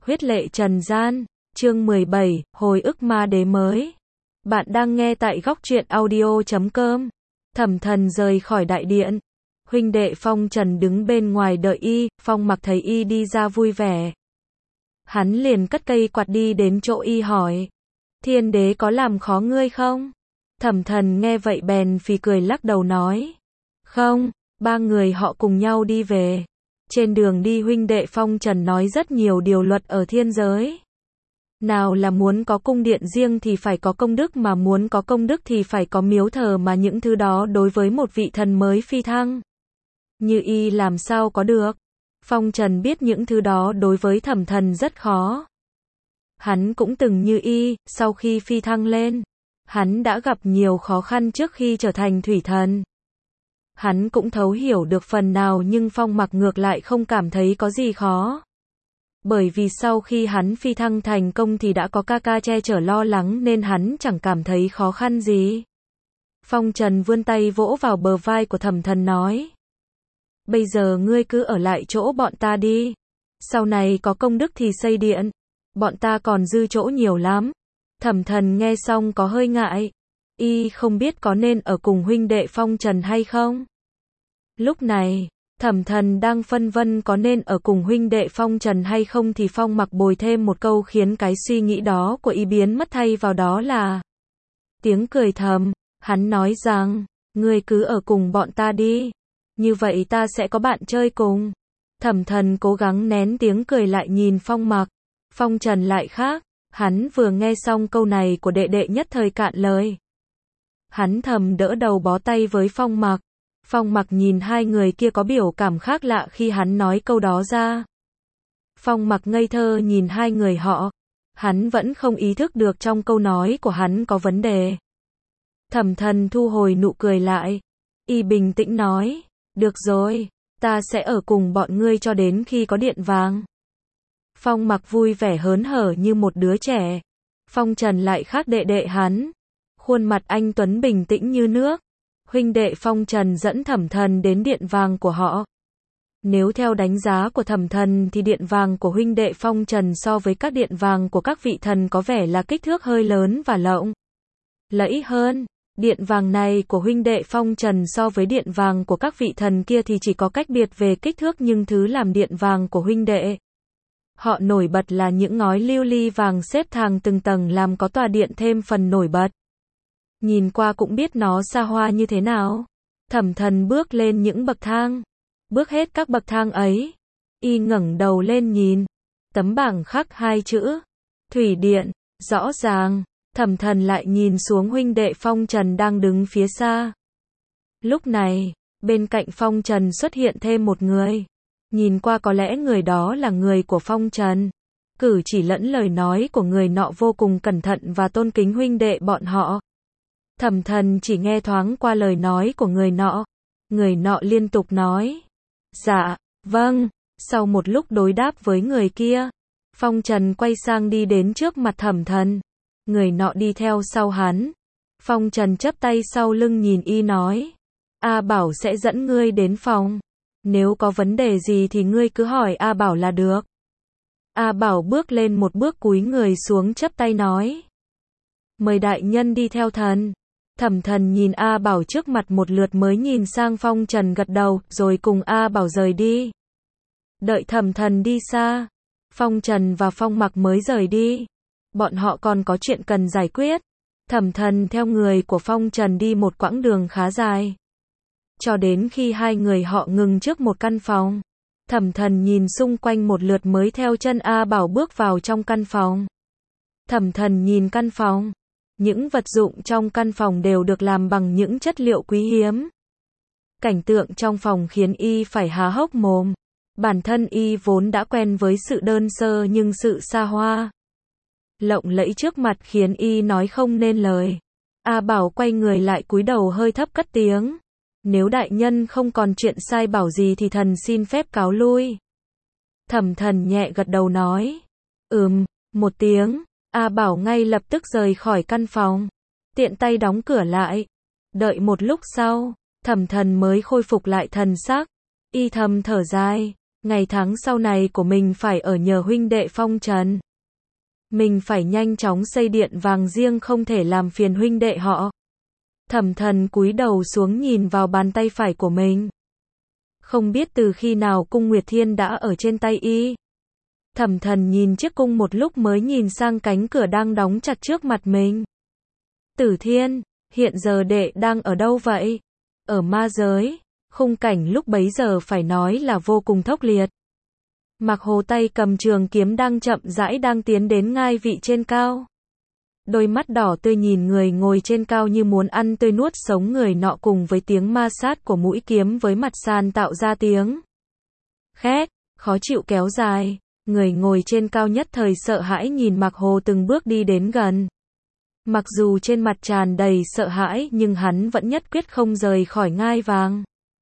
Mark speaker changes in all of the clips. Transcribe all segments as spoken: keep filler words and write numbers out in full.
Speaker 1: Huyết lệ trần gian, chương mười bảy, hồi ức ma đế mới. Bạn đang nghe tại góc truyện audio chấm com. Thẩm Thần rời khỏi đại điện. Huynh đệ Phong Trần đứng bên ngoài đợi y, Phong Mặc thấy y đi ra vui vẻ. Hắn liền cất cây quạt đi đến chỗ y hỏi. Thiên đế có làm khó ngươi không? Thẩm Thần nghe vậy bèn phì cười lắc đầu nói. Không, ba người họ cùng nhau đi về. Trên đường đi huynh đệ Phong Trần nói rất nhiều điều luật ở thiên giới. Nào là muốn có cung điện riêng thì phải có công đức, mà muốn có công đức thì phải có miếu thờ, mà những thứ đó đối với một vị thần mới phi thăng như y làm sao có được. Phong Trần biết những thứ đó đối với Thẩm Thần rất khó. Hắn cũng từng như y, sau khi phi thăng lên, hắn đã gặp nhiều khó khăn trước khi trở thành thủy thần. Hắn cũng thấu hiểu được phần nào, nhưng Phong Mặc ngược lại không cảm thấy có gì khó. Bởi vì sau khi hắn phi thăng thành công thì đã có ca ca che chở lo lắng nên hắn chẳng cảm thấy khó khăn gì. Phong Trần vươn tay vỗ vào bờ vai của Thẩm Thần nói. Bây giờ ngươi cứ ở lại chỗ bọn ta đi. Sau này có công đức thì xây điện. Bọn ta còn dư chỗ nhiều lắm. Thẩm Thần nghe xong có hơi ngại. Y không biết có nên ở cùng huynh đệ Phong Trần hay không. Lúc này, Thẩm Thần đang phân vân có nên ở cùng huynh đệ Phong Trần hay không thì Phong Mặc bồi thêm một câu khiến cái suy nghĩ đó của y biến mất, thay vào đó là tiếng cười thầm. Hắn nói rằng, ngươi cứ ở cùng bọn ta đi. Như vậy ta sẽ có bạn chơi cùng. Thẩm Thần cố gắng nén tiếng cười lại nhìn Phong Mặc. Phong Trần lại khác. Hắn vừa nghe xong câu này của đệ đệ nhất thời cạn lời. Hắn thầm đỡ đầu bó tay với Phong Mặc. Phong Mặc nhìn hai người kia có biểu cảm khác lạ khi hắn nói câu đó ra. Phong Mặc ngây thơ nhìn hai người họ. Hắn vẫn không ý thức được trong câu nói của hắn có vấn đề. Thẩm Thần thu hồi nụ cười lại. Y bình tĩnh nói. Được rồi, ta sẽ ở cùng bọn ngươi cho đến khi có điện vàng. Phong Mặc vui vẻ hớn hở như một đứa trẻ. Phong Trần lại khác đệ đệ hắn. Khuôn mặt anh tuấn bình tĩnh như nước. Huynh đệ Phong Trần dẫn Thẩm Thần đến điện vàng của họ. Nếu theo đánh giá của Thẩm Thần thì điện vàng của huynh đệ Phong Trần so với các điện vàng của các vị thần có vẻ là kích thước hơi lớn và lộng lẫy hơn. Điện vàng này của huynh đệ Phong Trần so với điện vàng của các vị thần kia thì chỉ có cách biệt về kích thước, nhưng thứ làm điện vàng của huynh đệ họ nổi bật là những ngói lưu ly vàng xếp thang từng tầng làm có tòa điện thêm phần nổi bật. Nhìn qua cũng biết nó xa hoa như thế nào. Thẩm Thần bước lên những bậc thang. Bước hết các bậc thang ấy, y ngẩng đầu lên nhìn. Tấm bảng khắc hai chữ Thủy Điện, rõ ràng. Thẩm Thần lại nhìn xuống huynh đệ Phong Trần đang đứng phía xa. Lúc này, bên cạnh Phong Trần xuất hiện thêm một người. Nhìn qua có lẽ người đó là người của Phong Trần. Cử chỉ lẫn lời nói của người nọ vô cùng cẩn thận và tôn kính huynh đệ bọn họ. Thẩm Thần chỉ nghe thoáng qua lời nói của người nọ. Người nọ liên tục nói. Dạ, vâng. Sau một lúc đối đáp với người kia, Phong Trần quay sang đi đến trước mặt Thẩm Thần. Người nọ đi theo sau hắn. Phong Trần chắp tay sau lưng nhìn y nói. A Bảo sẽ dẫn ngươi đến phòng. Nếu có vấn đề gì thì ngươi cứ hỏi A Bảo là được. A Bảo bước lên một bước cúi người xuống chắp tay nói. Mời đại nhân đi theo thần. Thẩm Thần nhìn A Bảo trước mặt một lượt mới nhìn sang Phong Trần gật đầu, rồi cùng A Bảo rời đi. Đợi Thẩm Thần đi xa, Phong Trần và Phong Mặc mới rời đi. Bọn họ còn có chuyện cần giải quyết. Thẩm Thần theo người của Phong Trần đi một quãng đường khá dài. Cho đến khi hai người họ ngừng trước một căn phòng. Thẩm Thần nhìn xung quanh một lượt mới theo chân A Bảo bước vào trong căn phòng. Thẩm Thần nhìn căn phòng. Những vật dụng trong căn phòng đều được làm bằng những chất liệu quý hiếm. Cảnh tượng trong phòng khiến y phải há hốc mồm. Bản thân y vốn đã quen với sự đơn sơ, nhưng sự xa hoa, lộng lẫy trước mặt khiến y nói không nên lời. A Bảo quay người lại cúi đầu hơi thấp cất tiếng. Nếu đại nhân không còn chuyện sai bảo gì thì thần xin phép cáo lui. Thẩm Thần nhẹ gật đầu nói. Ừm, một tiếng. A Bảo ngay lập tức rời khỏi căn phòng. Tiện tay đóng cửa lại. Đợi một lúc sau, Thẩm Thần mới khôi phục lại thần sắc. Y thầm thở dài. Ngày tháng sau này của mình phải ở nhờ huynh đệ Phong Trần. Mình phải nhanh chóng xây điện vàng riêng, không thể làm phiền huynh đệ họ. Thẩm Thần cúi đầu xuống nhìn vào bàn tay phải của mình. Không biết từ khi nào cung Nguyệt Thiên đã ở trên tay y. Thẩm Thần nhìn chiếc cung một lúc mới nhìn sang cánh cửa đang đóng chặt trước mặt mình. Tử Thiên, hiện giờ đệ đang ở đâu vậy? Ở ma giới. Khung cảnh lúc bấy giờ phải nói là vô cùng thốc liệt. Mạc Hồ tay cầm trường kiếm đang chậm rãi đang tiến đến ngai vị trên cao. Đôi mắt đỏ tươi nhìn người ngồi trên cao như muốn ăn tươi nuốt sống người nọ, cùng với tiếng ma sát của mũi kiếm với mặt sàn tạo ra tiếng khét, khó chịu kéo dài. Người ngồi trên cao nhất thời sợ hãi nhìn Mạc Hồ từng bước đi đến gần. Mặc dù trên mặt tràn đầy sợ hãi nhưng hắn vẫn nhất quyết không rời khỏi ngai vàng.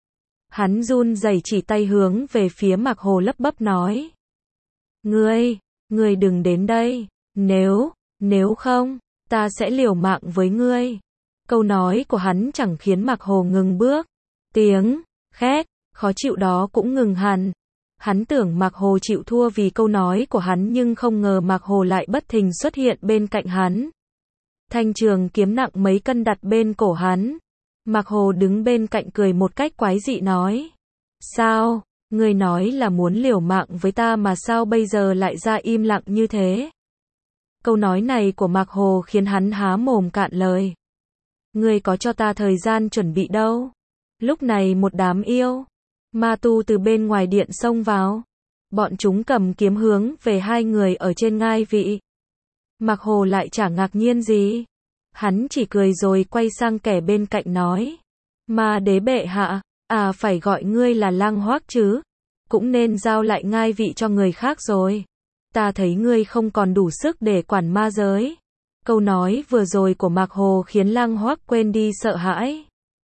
Speaker 1: Hắn run rẩy chỉ tay hướng về phía Mạc Hồ lấp bấp nói. Ngươi, ngươi đừng đến đây, nếu, nếu không, ta sẽ liều mạng với ngươi. Câu nói của hắn chẳng khiến Mạc Hồ ngừng bước. Tiếng khét, khó chịu đó cũng ngừng hẳn. Hắn tưởng Mạc Hồ chịu thua vì câu nói của hắn nhưng không ngờ Mạc Hồ lại bất thình xuất hiện bên cạnh hắn. Thanh trường kiếm nặng mấy cân đặt bên cổ hắn. Mạc Hồ đứng bên cạnh cười một cách quái dị nói. Sao, ngươi nói là muốn liều mạng với ta mà sao bây giờ lại ra im lặng như thế? Câu nói này của Mạc Hồ khiến hắn há mồm cạn lời. Ngươi có cho ta thời gian chuẩn bị đâu? Lúc này một đám yêu ma tu từ bên ngoài điện xông vào. Bọn chúng cầm kiếm hướng về hai người ở trên ngai vị. Mạc Hồ lại chả ngạc nhiên gì. Hắn chỉ cười rồi quay sang kẻ bên cạnh nói. Ma đế bệ hạ, à phải gọi ngươi là Lang Hoác chứ. Cũng nên giao lại ngai vị cho người khác rồi. Ta thấy ngươi không còn đủ sức để quản ma giới. Câu nói vừa rồi của Mạc Hồ khiến Lang Hoác quên đi sợ hãi.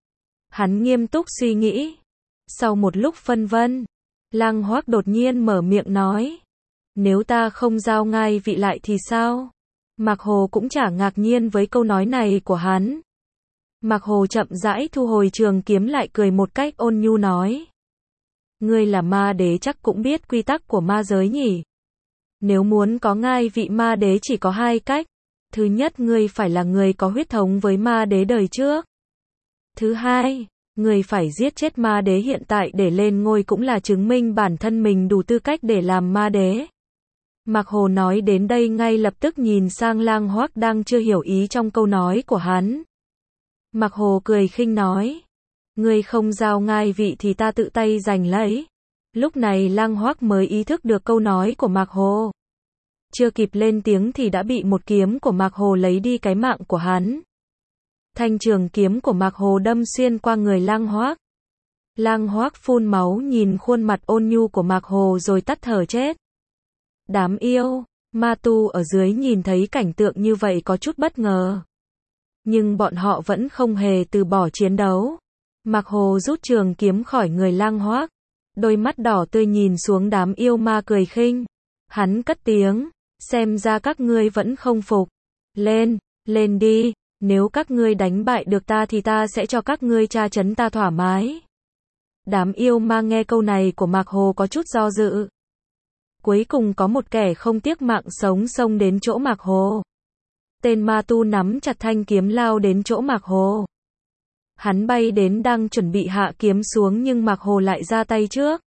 Speaker 1: Hắn nghiêm túc suy nghĩ. Sau một lúc phân vân, Lang Hoác đột nhiên mở miệng nói. Nếu ta không giao ngai vị lại thì sao? Mạc Hồ cũng chả ngạc nhiên với câu nói này của hắn. Mạc Hồ chậm rãi thu hồi trường kiếm lại cười một cách ôn nhu nói. Ngươi là ma đế chắc cũng biết quy tắc của ma giới nhỉ? Nếu muốn có ngai vị ma đế chỉ có hai cách. Thứ nhất, ngươi phải là người có huyết thống với ma đế đời trước. Thứ hai, ngươi phải giết chết ma đế hiện tại để lên ngôi, cũng là chứng minh bản thân mình đủ tư cách để làm ma đế. Mạc Hồ nói đến đây ngay lập tức nhìn sang Lang Hoác đang chưa hiểu ý trong câu nói của hắn. Mạc Hồ cười khinh nói. Ngươi không giao ngai vị thì ta tự tay giành lấy. Lúc này Lang Hoác mới ý thức được câu nói của Mạc Hồ. Chưa kịp lên tiếng thì đã bị một kiếm của Mạc Hồ lấy đi cái mạng của hắn. Thanh trường kiếm của Mạc Hồ đâm xuyên qua người Lang Hoác. Lang Hoác phun máu nhìn khuôn mặt ôn nhu của Mạc Hồ rồi tắt thở chết. Đám yêu ma tu ở dưới nhìn thấy cảnh tượng như vậy có chút bất ngờ. Nhưng bọn họ vẫn không hề từ bỏ chiến đấu. Mạc Hồ rút trường kiếm khỏi người Lang Hoác. Đôi mắt đỏ tươi nhìn xuống đám yêu ma cười khinh. Hắn cất tiếng. Xem ra các ngươi vẫn không phục. Lên, lên đi. Nếu các ngươi đánh bại được ta thì ta sẽ cho các ngươi tra chấn ta thoải mái. Đám yêu ma nghe câu này của Mạc Hồ có chút do dự. Cuối cùng có một kẻ không tiếc mạng sống xông đến chỗ Mạc Hồ. Tên ma tu nắm chặt thanh kiếm lao đến chỗ Mạc Hồ. Hắn bay đến đang chuẩn bị hạ kiếm xuống nhưng Mạc Hồ lại ra tay trước.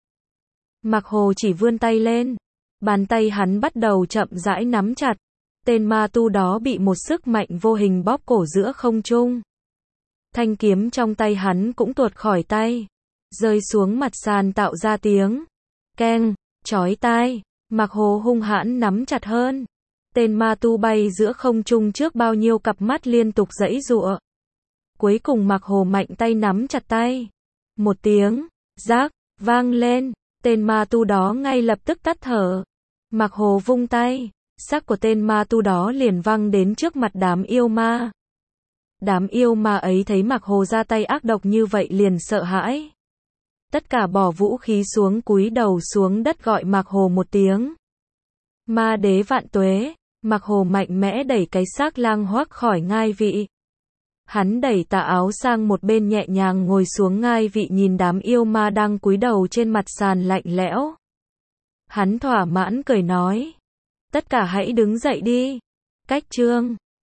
Speaker 1: Mạc Hồ chỉ vươn tay lên. Bàn tay hắn bắt đầu chậm rãi nắm chặt. Tên ma tu đó bị một sức mạnh vô hình bóp cổ giữa không trung. Thanh kiếm trong tay hắn cũng tuột khỏi tay. Rơi xuống mặt sàn tạo ra tiếng keng, chói tai. Mạc Hồ hung hãn nắm chặt hơn. Tên ma tu bay giữa không trung trước bao nhiêu cặp mắt liên tục giãy giụa. Cuối cùng Mạc Hồ mạnh tay nắm chặt tay. Một tiếng rác vang lên. Tên ma tu đó ngay lập tức tắt thở. Mạc Hồ vung tay. Xác của tên ma tu đó liền văng đến trước mặt đám yêu ma. Đám yêu ma ấy thấy Mạc Hồ ra tay ác độc như vậy liền sợ hãi. Tất cả bỏ vũ khí xuống cúi đầu xuống đất gọi Mạc Hồ một tiếng. Ma đế vạn tuế. Mạc Hồ mạnh mẽ đẩy cái xác Lang Hoác khỏi ngai vị. Hắn đẩy tà áo sang một bên nhẹ nhàng ngồi xuống ngai vị nhìn đám yêu ma đang cúi đầu trên mặt sàn lạnh lẽo. Hắn thỏa mãn cười nói. Tất cả hãy đứng dậy đi. Cách chương